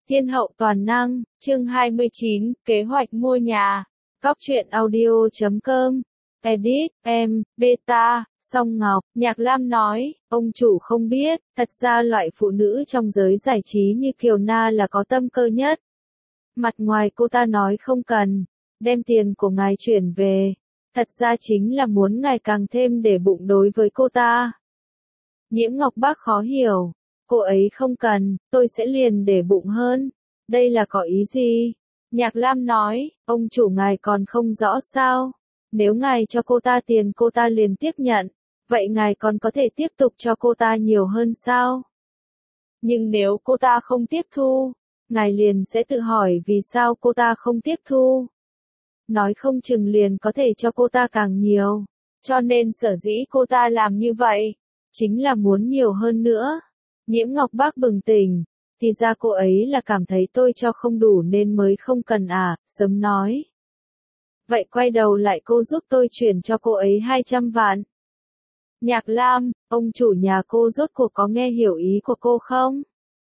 Thiên hậu toàn năng, chương 29, kế hoạch mua nhà. Cóc truyện audio.com. Edit, em, beta, Song Ngọc. Nhạc Lam nói, ông chủ không biết, thật ra loại phụ nữ trong giới giải trí như Kiều Na là có tâm cơ nhất. Mặt ngoài cô ta nói không cần, đem tiền của ngài chuyển về. Thật ra chính là muốn ngài càng thêm để bụng đối với cô ta. Nhiễm Ngọc Bác khó hiểu. Cô ấy không cần, tôi sẽ liền để bụng hơn. Đây là có ý gì? Nhạc Lam nói, ông chủ ngài còn không rõ sao? Nếu ngài cho cô ta tiền cô ta liền tiếp nhận, vậy ngài còn có thể tiếp tục cho cô ta nhiều hơn sao? Nhưng nếu cô ta không tiếp thu, ngài liền sẽ tự hỏi vì sao cô ta không tiếp thu. Nói không chừng liền có thể cho cô ta càng nhiều. Cho nên sở dĩ cô ta làm như vậy, chính là muốn nhiều hơn nữa. Nhiễm Ngọc Bác bừng tỉnh, thì ra cô ấy là cảm thấy tôi cho không đủ nên mới không cần à, sớm nói. Vậy quay đầu lại cô giúp tôi chuyển cho cô ấy 200 vạn. Nhạc Lam, ông chủ nhà cô rốt cuộc có nghe hiểu ý của cô không?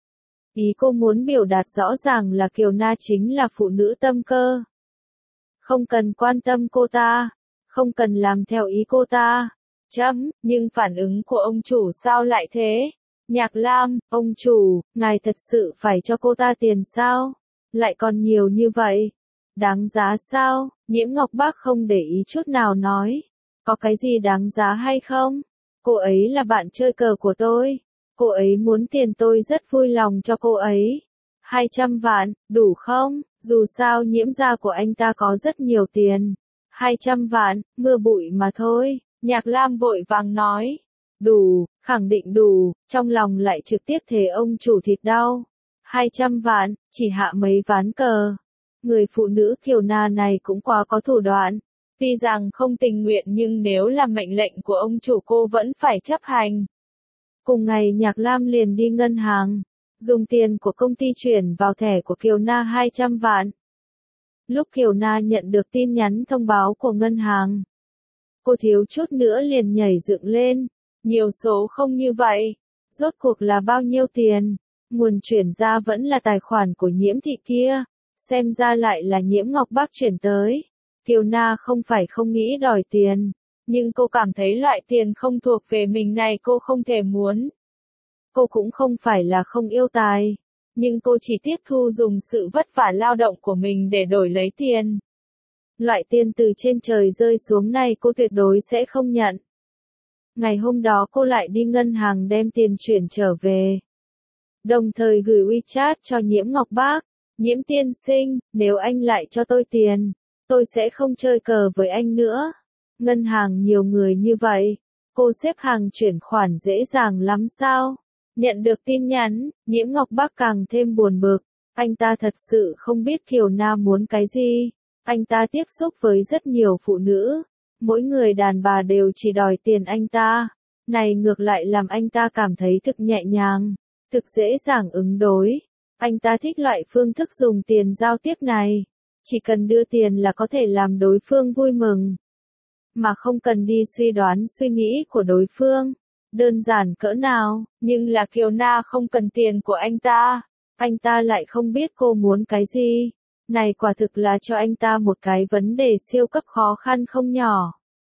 Ý cô muốn biểu đạt rõ ràng là Kiều Na chính là phụ nữ tâm cơ. Không cần quan tâm cô ta, không cần làm theo ý cô ta. Nhưng phản ứng của ông chủ sao lại thế? Nhạc Lam, ông chủ, ngài thật sự phải cho cô ta tiền sao? Lại còn nhiều như vậy. Đáng giá sao? Nhiễm Ngọc Bác không để ý chút nào nói. Có cái gì đáng giá hay không? Cô ấy là bạn chơi cờ của tôi. Cô ấy muốn tiền tôi rất vui lòng cho cô ấy. 200 vạn, đủ không? Dù sao nhiễm gia của anh ta có rất nhiều tiền. 200 vạn, mưa bụi mà thôi. Nhạc Lam vội vàng nói. Đủ, khẳng định đủ, trong lòng lại trực tiếp thế ông chủ thịt đau. 200 vạn, chỉ hạ mấy ván cờ. Người phụ nữ Kiều Na này cũng quá có thủ đoạn. Tuy rằng không tình nguyện nhưng nếu là mệnh lệnh của ông chủ cô vẫn phải chấp hành. Cùng ngày Nhạc Lam liền đi ngân hàng, dùng tiền của công ty chuyển vào thẻ của Kiều Na 200 vạn. Lúc Kiều Na nhận được tin nhắn thông báo của ngân hàng, cô thiếu chút nữa liền nhảy dựng lên. Nhiều số không như vậy. Rốt cuộc là bao nhiêu tiền? Nguồn chuyển ra vẫn là tài khoản của Nhiễm Thị kia. Xem ra lại là Nhiễm Ngọc Bác chuyển tới. Kiều Na không phải không nghĩ đòi tiền. Nhưng cô cảm thấy loại tiền không thuộc về mình này cô không thể muốn. Cô cũng không phải là không yêu tài. Nhưng cô chỉ tiếp thu dùng sự vất vả lao động của mình để đổi lấy tiền. Loại tiền từ trên trời rơi xuống này cô tuyệt đối sẽ không nhận. Ngày hôm đó cô lại đi ngân hàng đem tiền chuyển trở về. Đồng thời gửi WeChat cho Nhiễm Ngọc Bác. Nhiễm tiên sinh, nếu anh lại cho tôi tiền, tôi sẽ không chơi cờ với anh nữa. Ngân hàng nhiều người như vậy, cô xếp hàng chuyển khoản dễ dàng lắm sao? Nhận được tin nhắn, Nhiễm Ngọc Bác càng thêm buồn bực. Anh ta thật sự không biết Kiều Na muốn cái gì. Anh ta tiếp xúc với rất nhiều phụ nữ. Mỗi người đàn bà đều chỉ đòi tiền anh ta. Này ngược lại làm anh ta cảm thấy thực nhẹ nhàng, thực dễ dàng ứng đối. Anh ta thích loại phương thức dùng tiền giao tiếp này. Chỉ cần đưa tiền là có thể làm đối phương vui mừng. Mà không cần đi suy đoán suy nghĩ của đối phương. Đơn giản cỡ nào, nhưng là Kiều Na không cần tiền của anh ta. Anh ta lại không biết cô muốn cái gì. Này quả thực là cho anh ta một cái vấn đề siêu cấp khó khăn không nhỏ.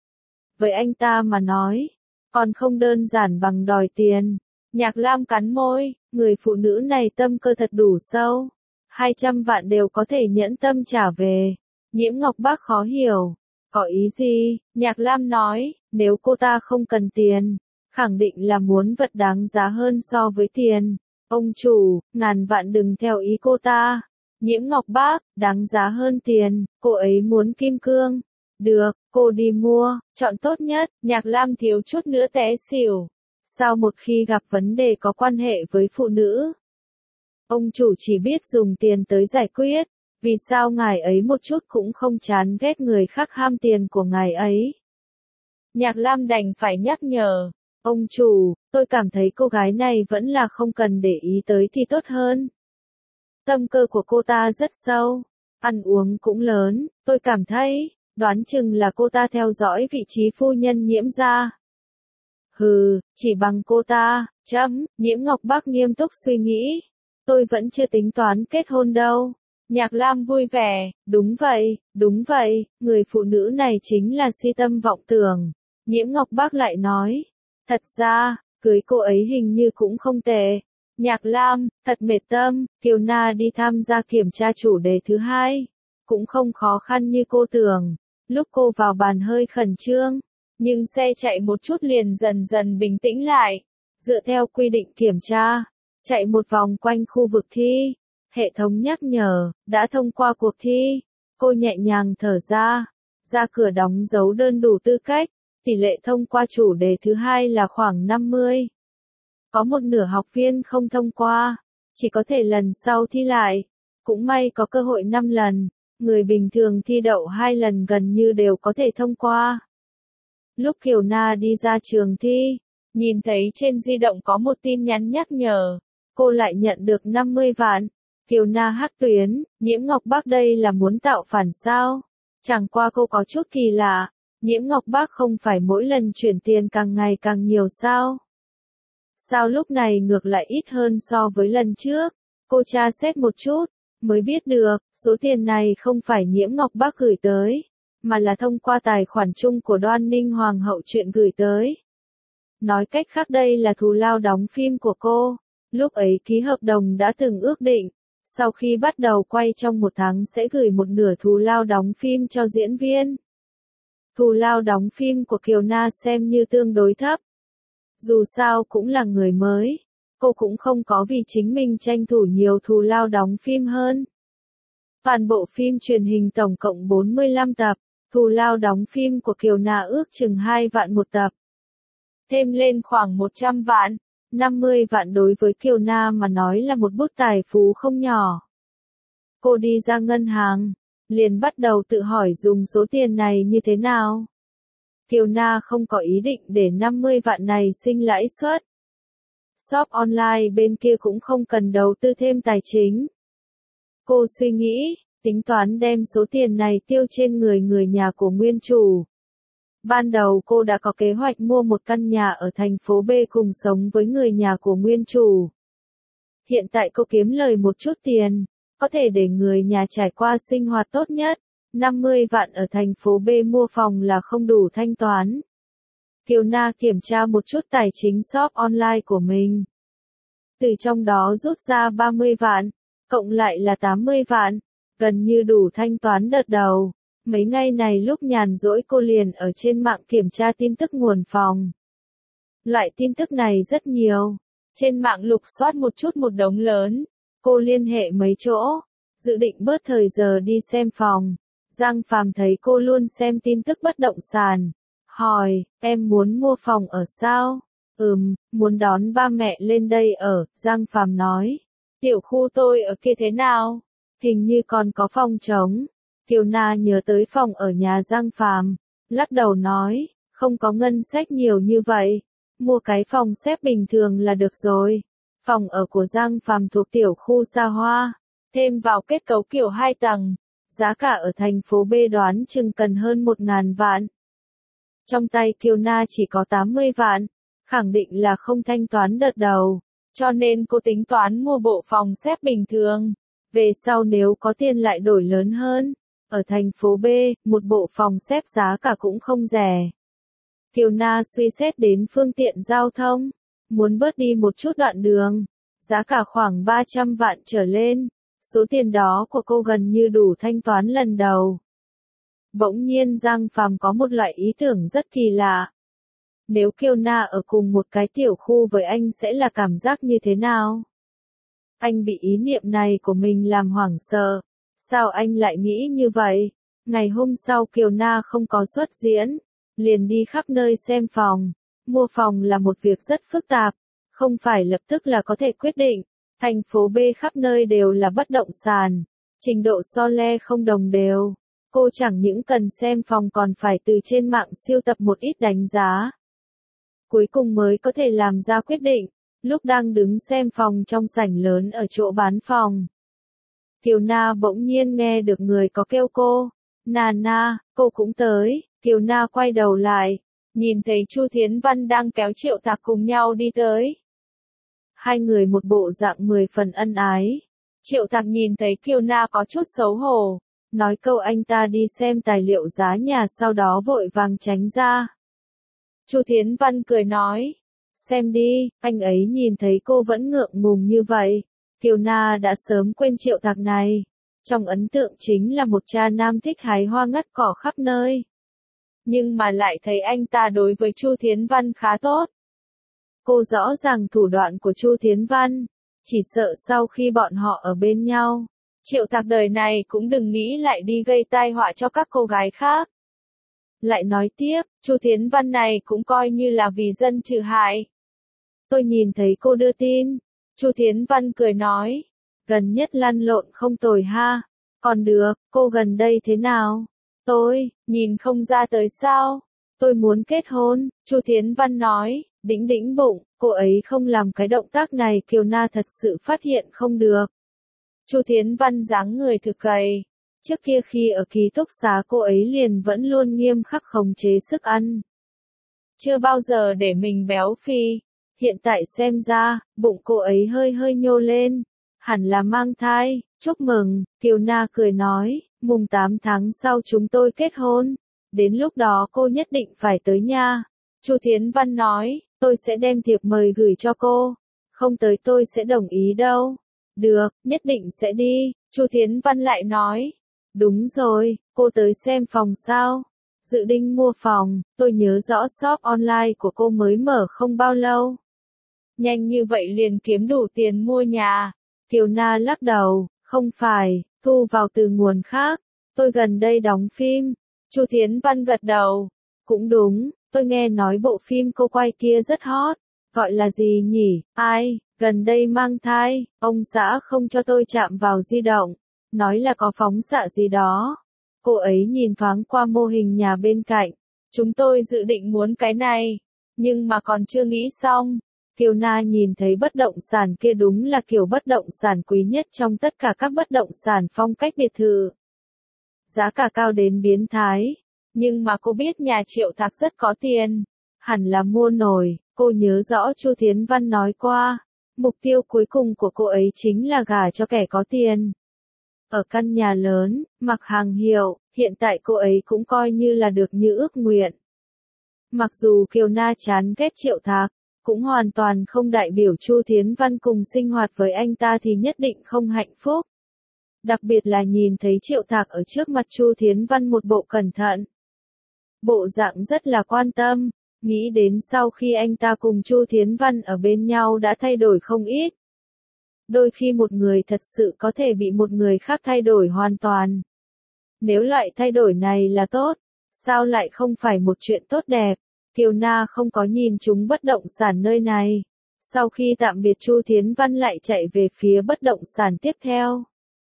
Với anh ta mà nói, còn không đơn giản bằng đòi tiền. Nhạc Lam cắn môi, người phụ nữ này tâm cơ thật đủ sâu. 200 vạn đều có thể nhẫn tâm trả về. Nhiễm Ngọc Bác khó hiểu. Có ý gì? Nhạc Lam nói, nếu cô ta không cần tiền, khẳng định là muốn vật đáng giá hơn so với tiền. Ông chủ, ngàn vạn đừng theo ý cô ta. Nhiễm Ngọc Bác, đáng giá hơn tiền, cô ấy muốn kim cương. Được, cô đi mua, chọn tốt nhất. Nhạc Lam thiếu chút nữa té xỉu. Sao một khi gặp vấn đề có quan hệ với phụ nữ, ông chủ chỉ biết dùng tiền tới giải quyết. Vì sao ngài ấy một chút cũng không chán ghét người khác ham tiền của ngài ấy? Nhạc Lam đành phải nhắc nhở. Ông chủ, tôi cảm thấy cô gái này vẫn là không cần để ý tới thì tốt hơn. Tâm cơ của cô ta rất sâu, ăn uống cũng lớn, tôi cảm thấy, đoán chừng là cô ta theo dõi vị trí phu nhân Nhiễm gia. Hừ, chỉ bằng cô ta, Nhiễm Ngọc Bác nghiêm túc suy nghĩ. Tôi vẫn chưa tính toán kết hôn đâu. Nhạc Lam vui vẻ, đúng vậy, người phụ nữ này chính là si tâm vọng tưởng. Nhiễm Ngọc Bác lại nói, thật ra, cưới cô ấy hình như cũng không tệ. Nhạc Lam, thật mệt tâm, Kiều Na đi tham gia kiểm tra chủ đề thứ hai. Cũng không khó khăn như cô tưởng. Lúc cô vào bàn hơi khẩn trương, nhưng xe chạy một chút liền dần dần bình tĩnh lại. Dựa theo quy định kiểm tra, chạy một vòng quanh khu vực thi. Hệ thống nhắc nhở, đã thông qua cuộc thi. Cô nhẹ nhàng thở ra cửa đóng dấu đơn đủ tư cách. Tỷ lệ thông qua chủ đề thứ hai là khoảng 50. Có một nửa học viên không thông qua, chỉ có thể lần sau thi lại. Cũng may có cơ hội 5 lần, người bình thường thi đậu 2 lần gần như đều có thể thông qua. Lúc Kiều Na đi ra trường thi, nhìn thấy trên di động có một tin nhắn nhắc nhở, cô lại nhận được 50 vạn. Kiều Na hắc tuyến, Nhiễm Ngọc Bác đây là muốn tạo phản sao? Chẳng qua cô có chút kỳ lạ, Nhiễm Ngọc Bác không phải mỗi lần chuyển tiền càng ngày càng nhiều sao? Sao lúc này ngược lại ít hơn so với lần trước? Cô tra xét một chút, mới biết được, số tiền này không phải Nhiễm Ngọc Bác gửi tới, mà là thông qua tài khoản chung của Đoan Ninh Hoàng hậu chuyện gửi tới. Nói cách khác đây là thù lao đóng phim của cô. Lúc ấy ký hợp đồng đã từng ước định, sau khi bắt đầu quay trong 1 tháng sẽ gửi một nửa thù lao đóng phim cho diễn viên. Thù lao đóng phim của Kiều Na xem như tương đối thấp. Dù sao cũng là người mới, cô cũng không có vì chính mình tranh thủ nhiều thù lao đóng phim hơn. Toàn bộ phim truyền hình tổng cộng 45 tập, thù lao đóng phim của Kiều Na ước chừng 2 vạn một tập. Thêm lên khoảng 100 vạn, 50 vạn đối với Kiều Na mà nói là một bút tài phú không nhỏ. Cô đi ra ngân hàng, liền bắt đầu tự hỏi dùng số tiền này như thế nào. Kiều Na không có ý định để 50 vạn này sinh lãi suất. Shop online bên kia cũng không cần đầu tư thêm tài chính. Cô suy nghĩ, tính toán đem số tiền này tiêu trên người nhà của nguyên chủ. Ban đầu cô đã có kế hoạch mua một căn nhà ở thành phố B cùng sống với người nhà của nguyên chủ. Hiện tại cô kiếm lời một chút tiền, có thể để người nhà trải qua sinh hoạt tốt nhất. 50 vạn ở thành phố B mua phòng là không đủ thanh toán. Kiều Na kiểm tra một chút tài chính shop online của mình. Từ trong đó rút ra 30 vạn, cộng lại là 80 vạn, gần như đủ thanh toán đợt đầu. Mấy ngày này lúc nhàn rỗi cô liền ở trên mạng kiểm tra tin tức nguồn phòng. Loại tin tức này rất nhiều. Trên mạng lục soát một chút một đống lớn. Cô liên hệ mấy chỗ, dự định bớt thời giờ đi xem phòng. Giang Phàm thấy cô luôn xem tin tức bất động sản. Hỏi, em muốn mua phòng ở sao? Muốn đón ba mẹ lên đây ở, Giang Phàm nói. Tiểu khu tôi ở kia thế nào? Hình như còn có phòng trống. Kiều Na nhớ tới phòng ở nhà Giang Phàm, lắc đầu nói, không có ngân sách nhiều như vậy. Mua cái phòng xếp bình thường là được rồi. Phòng ở của Giang Phàm thuộc tiểu khu xa hoa, thêm vào kết cấu kiểu 2 tầng. Giá cả ở thành phố B đoán chừng cần hơn 1.000 vạn. Trong tay Kiều Na chỉ có 80 vạn, khẳng định là không thanh toán đợt đầu, cho nên cô tính toán mua bộ phòng xếp bình thường. Về sau nếu có tiền lại đổi lớn hơn, ở thành phố B, một bộ phòng xếp giá cả cũng không rẻ. Kiều Na suy xét đến phương tiện giao thông, muốn bớt đi một chút đoạn đường, giá cả khoảng 300 vạn trở lên. Số tiền đó của cô gần như đủ thanh toán lần đầu. Bỗng nhiên Giang Phàm có một loại ý tưởng rất kỳ lạ. Nếu Kiều Na ở cùng một cái tiểu khu với anh sẽ là cảm giác như thế nào? Anh bị ý niệm này của mình làm hoảng sợ. Sao anh lại nghĩ như vậy? Ngày hôm sau Kiều Na không có xuất diễn, liền đi khắp nơi xem phòng. Mua phòng là một việc rất phức tạp, không phải lập tức là có thể quyết định. Thành phố B khắp nơi đều là bất động sản, trình độ so le không đồng đều. Cô chẳng những cần xem phòng còn phải từ trên mạng siêu tập một ít đánh giá. Cuối cùng mới có thể làm ra quyết định. Lúc đang đứng xem phòng trong sảnh lớn ở chỗ bán phòng, Kiều Na bỗng nhiên nghe được người có kêu cô. Na, cô cũng tới. Kiều Na quay đầu lại, nhìn thấy Chu Thiến Văn đang kéo Triệu Tạc cùng nhau đi tới. hai người một bộ dạng 10 phần ân ái. Triệu Thạc nhìn thấy Kiều Na có chút xấu hổ, nói câu anh ta đi xem tài liệu giá nhà sau đó vội vàng tránh ra. Chu Thiến Văn cười nói, xem đi, anh ấy nhìn thấy cô vẫn ngượng ngùng như vậy. Kiều Na đã sớm quên Triệu Thạc này, trong ấn tượng chính là một cha nam thích hái hoa ngắt cỏ khắp nơi. Nhưng mà lại thấy anh ta đối với Chu Thiến Văn khá tốt. Cô rõ ràng thủ đoạn của Chu Thiến Văn, chỉ sợ sau khi bọn họ ở bên nhau, Triệu Thạc đời này cũng đừng nghĩ lại đi gây tai họa cho các cô gái khác. Lại nói tiếp, Chu Thiến Văn này cũng coi như là vì dân trừ hại. Tôi nhìn thấy cô đưa tin. Chu Thiến Văn cười nói, gần nhất lăn lộn không tồi ha. Còn được, cô gần đây thế nào? Tôi, nhìn không ra tới sao? Tôi muốn kết hôn, Chu Thiến Văn nói, đĩnh đĩnh bụng, cô ấy không làm cái động tác này Kiều Na thật sự phát hiện không được. Chu Thiến Văn dáng người thực gầy. Trước kia khi ở ký túc xá cô ấy liền vẫn luôn nghiêm khắc khống chế sức ăn. Chưa bao giờ để mình béo phì. Hiện tại xem ra, bụng cô ấy hơi hơi nhô lên. Hẳn là mang thai, chúc mừng, Kiều Na cười nói, mùng 8 tháng sau chúng tôi kết hôn. Đến lúc đó cô nhất định phải tới nha. Chu Thiến Văn nói, tôi sẽ đem thiệp mời gửi cho cô. Không tới tôi sẽ đồng ý đâu. Được, nhất định sẽ đi, Chu Thiến Văn lại nói. Đúng rồi, cô tới xem phòng sao? Dự định mua phòng, tôi nhớ rõ shop online của cô mới mở không bao lâu. Nhanh như vậy liền kiếm đủ tiền mua nhà. Kiều Na lắc đầu, không phải, thu vào từ nguồn khác. Tôi gần đây đóng phim. Chu Thiến Văn gật đầu. Cũng đúng, tôi nghe nói bộ phim cô quay kia rất hot. Gọi là gì nhỉ? Ai, gần đây mang thai, ông xã không cho tôi chạm vào di động. Nói là có phóng xạ gì đó. Cô ấy nhìn thoáng qua mô hình nhà bên cạnh. Chúng tôi dự định muốn cái này, nhưng mà còn chưa nghĩ xong. Kiều Na nhìn thấy bất động sản kia đúng là kiểu bất động sản quý nhất trong tất cả các bất động sản phong cách biệt thự. Giá cả cao đến biến thái. Nhưng mà cô biết nhà Triệu Thạc rất có tiền. Hẳn là mua nổi, cô nhớ rõ Chu Thiến Văn nói qua. Mục tiêu cuối cùng của cô ấy chính là gả cho kẻ có tiền. Ở căn nhà lớn, mặc hàng hiệu, hiện tại cô ấy cũng coi như là được như ước nguyện. Mặc dù Kiều Na chán ghét Triệu Thạc, cũng hoàn toàn không đại biểu Chu Thiến Văn cùng sinh hoạt với anh ta thì nhất định không hạnh phúc. Đặc biệt là nhìn thấy Triệu Thạc ở trước mặt Chu Thiến Văn một bộ cẩn thận. Bộ dạng rất là quan tâm, nghĩ đến sau khi anh ta cùng Chu Thiến Văn ở bên nhau đã thay đổi không ít. Đôi khi một người thật sự có thể bị một người khác thay đổi hoàn toàn. Nếu loại thay đổi này là tốt, sao lại không phải một chuyện tốt đẹp? Kiều Na không có nhìn chúng bất động sản nơi này. Sau khi tạm biệt Chu Thiến Văn lại chạy về phía bất động sản tiếp theo.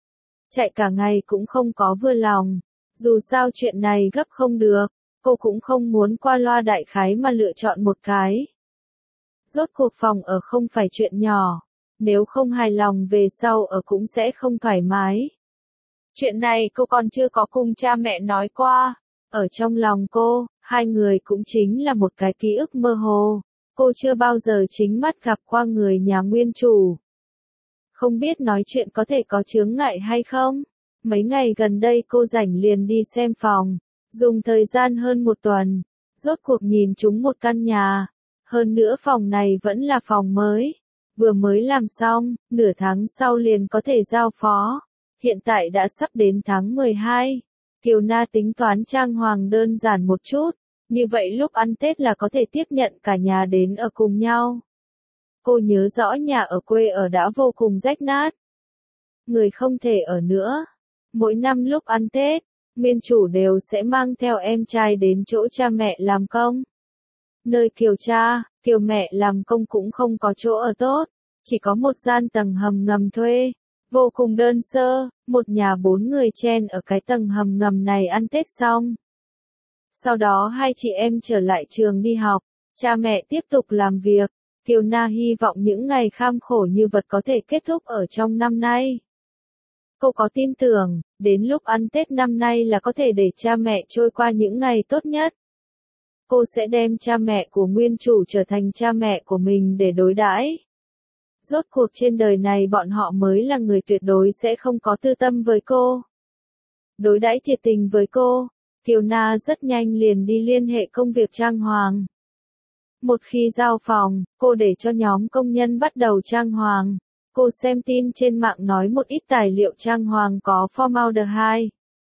Chạy cả ngày cũng không có vừa lòng. Dù sao chuyện này gấp không được, cô cũng không muốn qua loa đại khái mà lựa chọn một cái. Rốt cuộc phòng ở không phải chuyện nhỏ. Nếu không hài lòng về sau ở cũng sẽ không thoải mái. Chuyện này cô còn chưa có cùng cha mẹ nói qua. Ở trong lòng cô, hai người cũng chính là một cái ký ức mơ hồ. Cô chưa bao giờ chính mắt gặp qua người nhà nguyên chủ. Không biết nói chuyện có thể có chướng ngại hay không? Mấy ngày gần đây cô rảnh liền đi xem phòng. Dùng thời gian hơn một tuần. Rốt cuộc nhìn chúng một căn nhà. Hơn nữa phòng này vẫn là phòng mới. Vừa mới làm xong, nửa tháng sau liền có thể giao phó. Hiện tại đã sắp đến tháng 12. Kiều Na tính toán trang hoàng đơn giản một chút. Như vậy lúc ăn Tết là có thể tiếp nhận cả nhà đến ở cùng nhau. Cô nhớ rõ nhà ở quê ở đã vô cùng rách nát. Người không thể ở nữa. Mỗi năm lúc ăn Tết, nguyên chủ đều sẽ mang theo em trai đến chỗ cha mẹ làm công. Nơi Kiều cha, Kiều mẹ làm công cũng không có chỗ ở tốt, chỉ có một gian tầng hầm ngầm thuê, vô cùng đơn sơ, một nhà 4 người chen ở cái tầng hầm ngầm này ăn Tết xong. Sau đó hai chị em trở lại trường đi học, cha mẹ tiếp tục làm việc, Kiều Na hy vọng những ngày kham khổ như vật có thể kết thúc ở trong năm nay. Cô có tin tưởng, đến lúc ăn Tết năm nay là có thể để cha mẹ trôi qua những ngày tốt nhất. Cô sẽ đem cha mẹ của nguyên chủ trở thành cha mẹ của mình để đối đãi. Rốt cuộc trên đời này bọn họ mới là người tuyệt đối sẽ không có tư tâm với cô. Đối đãi thiệt tình với cô, Kiều Na rất nhanh liền đi liên hệ công việc trang hoàng. Một khi giao phòng, cô để cho nhóm công nhân bắt đầu trang hoàng. Cô xem tin trên mạng nói một ít tài liệu trang hoàng có formaldehyde.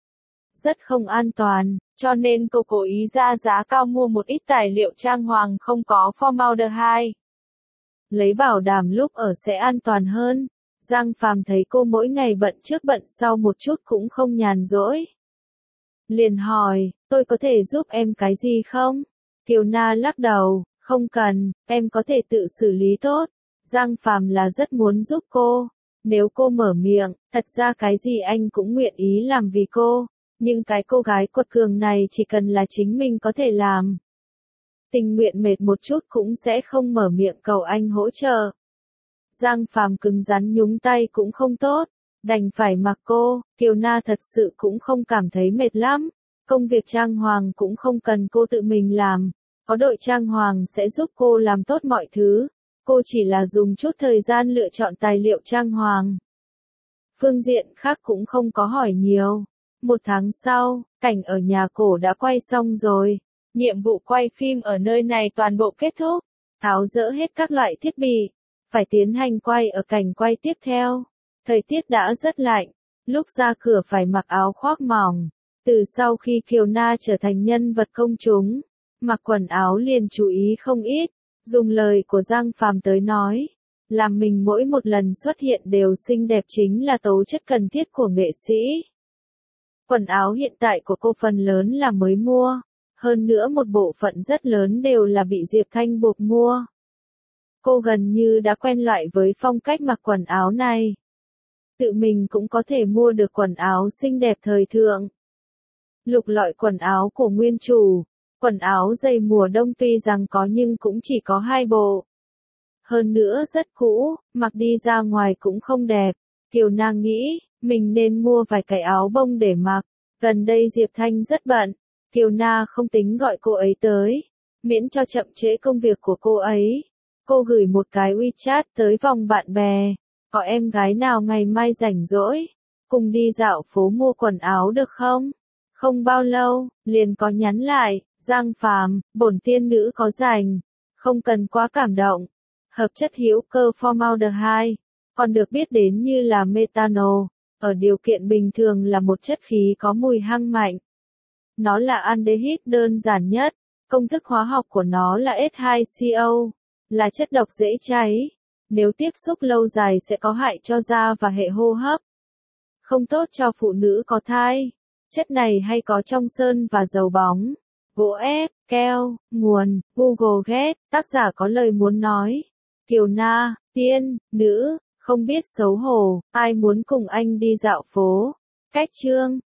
Rất không an toàn, cho nên cô cố ý ra giá cao mua một ít tài liệu trang hoàng không có formaldehyde. Lấy bảo đảm lúc ở sẽ an toàn hơn. Giang Phàm thấy cô mỗi ngày bận trước bận sau một chút cũng không nhàn rỗi. Liền hỏi, tôi có thể giúp em cái gì không? Kiều Na lắc đầu, không cần, em có thể tự xử lý tốt. Giang Phàm là rất muốn giúp cô. Nếu cô mở miệng, thật ra cái gì anh cũng nguyện ý làm vì cô. Nhưng cái cô gái quật cường này chỉ cần là chính mình có thể làm. Tình nguyện mệt một chút cũng sẽ không mở miệng cầu anh hỗ trợ. Giang Phàm cứng rắn nhúng tay cũng không tốt, đành phải mặc cô. Kiều Na thật sự cũng không cảm thấy mệt lắm. Công việc trang hoàng cũng không cần cô tự mình làm. Có đội trang hoàng sẽ giúp cô làm tốt mọi thứ. Cô chỉ là dùng chút thời gian lựa chọn tài liệu trang hoàng. Phương diện khác cũng không có hỏi nhiều. Một tháng sau, cảnh ở nhà cổ đã quay xong rồi. Nhiệm vụ quay phim ở nơi này toàn bộ kết thúc. Tháo dỡ hết các loại thiết bị. Phải tiến hành quay ở cảnh quay tiếp theo. Thời tiết đã rất lạnh. Lúc ra cửa phải mặc áo khoác mỏng. Từ sau khi Kiều Na trở thành nhân vật công chúng, mặc quần áo liền chú ý không ít. Dùng lời của Giang Phàm tới nói, làm mình mỗi một lần xuất hiện đều xinh đẹp chính là tố chất cần thiết của nghệ sĩ. Quần áo hiện tại của cô phần lớn là mới mua, hơn nữa một bộ phận rất lớn đều là bị Diệp Thanh buộc mua. Cô gần như đã quen lại với phong cách mặc quần áo này. Tự mình cũng có thể mua được quần áo xinh đẹp thời thượng. Lục lọi quần áo của nguyên chủ. Quần áo dày mùa đông tuy rằng có nhưng cũng chỉ có 2 bộ. Hơn nữa rất cũ, mặc đi ra ngoài cũng không đẹp. Kiều Na nghĩ, mình nên mua vài cái áo bông để mặc. Gần đây Diệp Thanh rất bận. Kiều Na không tính gọi cô ấy tới. Miễn cho chậm trễ công việc của cô ấy. Cô gửi một cái WeChat tới vòng bạn bè. Có em gái nào ngày mai rảnh rỗi? Cùng đi dạo phố mua quần áo được không? Không bao lâu, liền có nhắn lại. Giang Phàm, bổn tiên nữ có rảnh, không cần quá cảm động. Hợp chất hữu cơ formaldehyde, còn được biết đến như là methanol, ở điều kiện bình thường là một chất khí có mùi hăng mạnh. Nó là aldehyde đơn giản nhất, công thức hóa học của nó là S2CO, là chất độc dễ cháy. Nếu tiếp xúc lâu dài sẽ có hại cho da và hệ hô hấp. Không tốt cho phụ nữ có thai. Chất này hay có trong sơn và dầu bóng. Gỗ ép, keo, nguồn, Google Get, tác giả có lời muốn nói. Kiều Na, tiên, nữ, không biết xấu hổ, ai muốn cùng anh đi dạo phố. Cách chương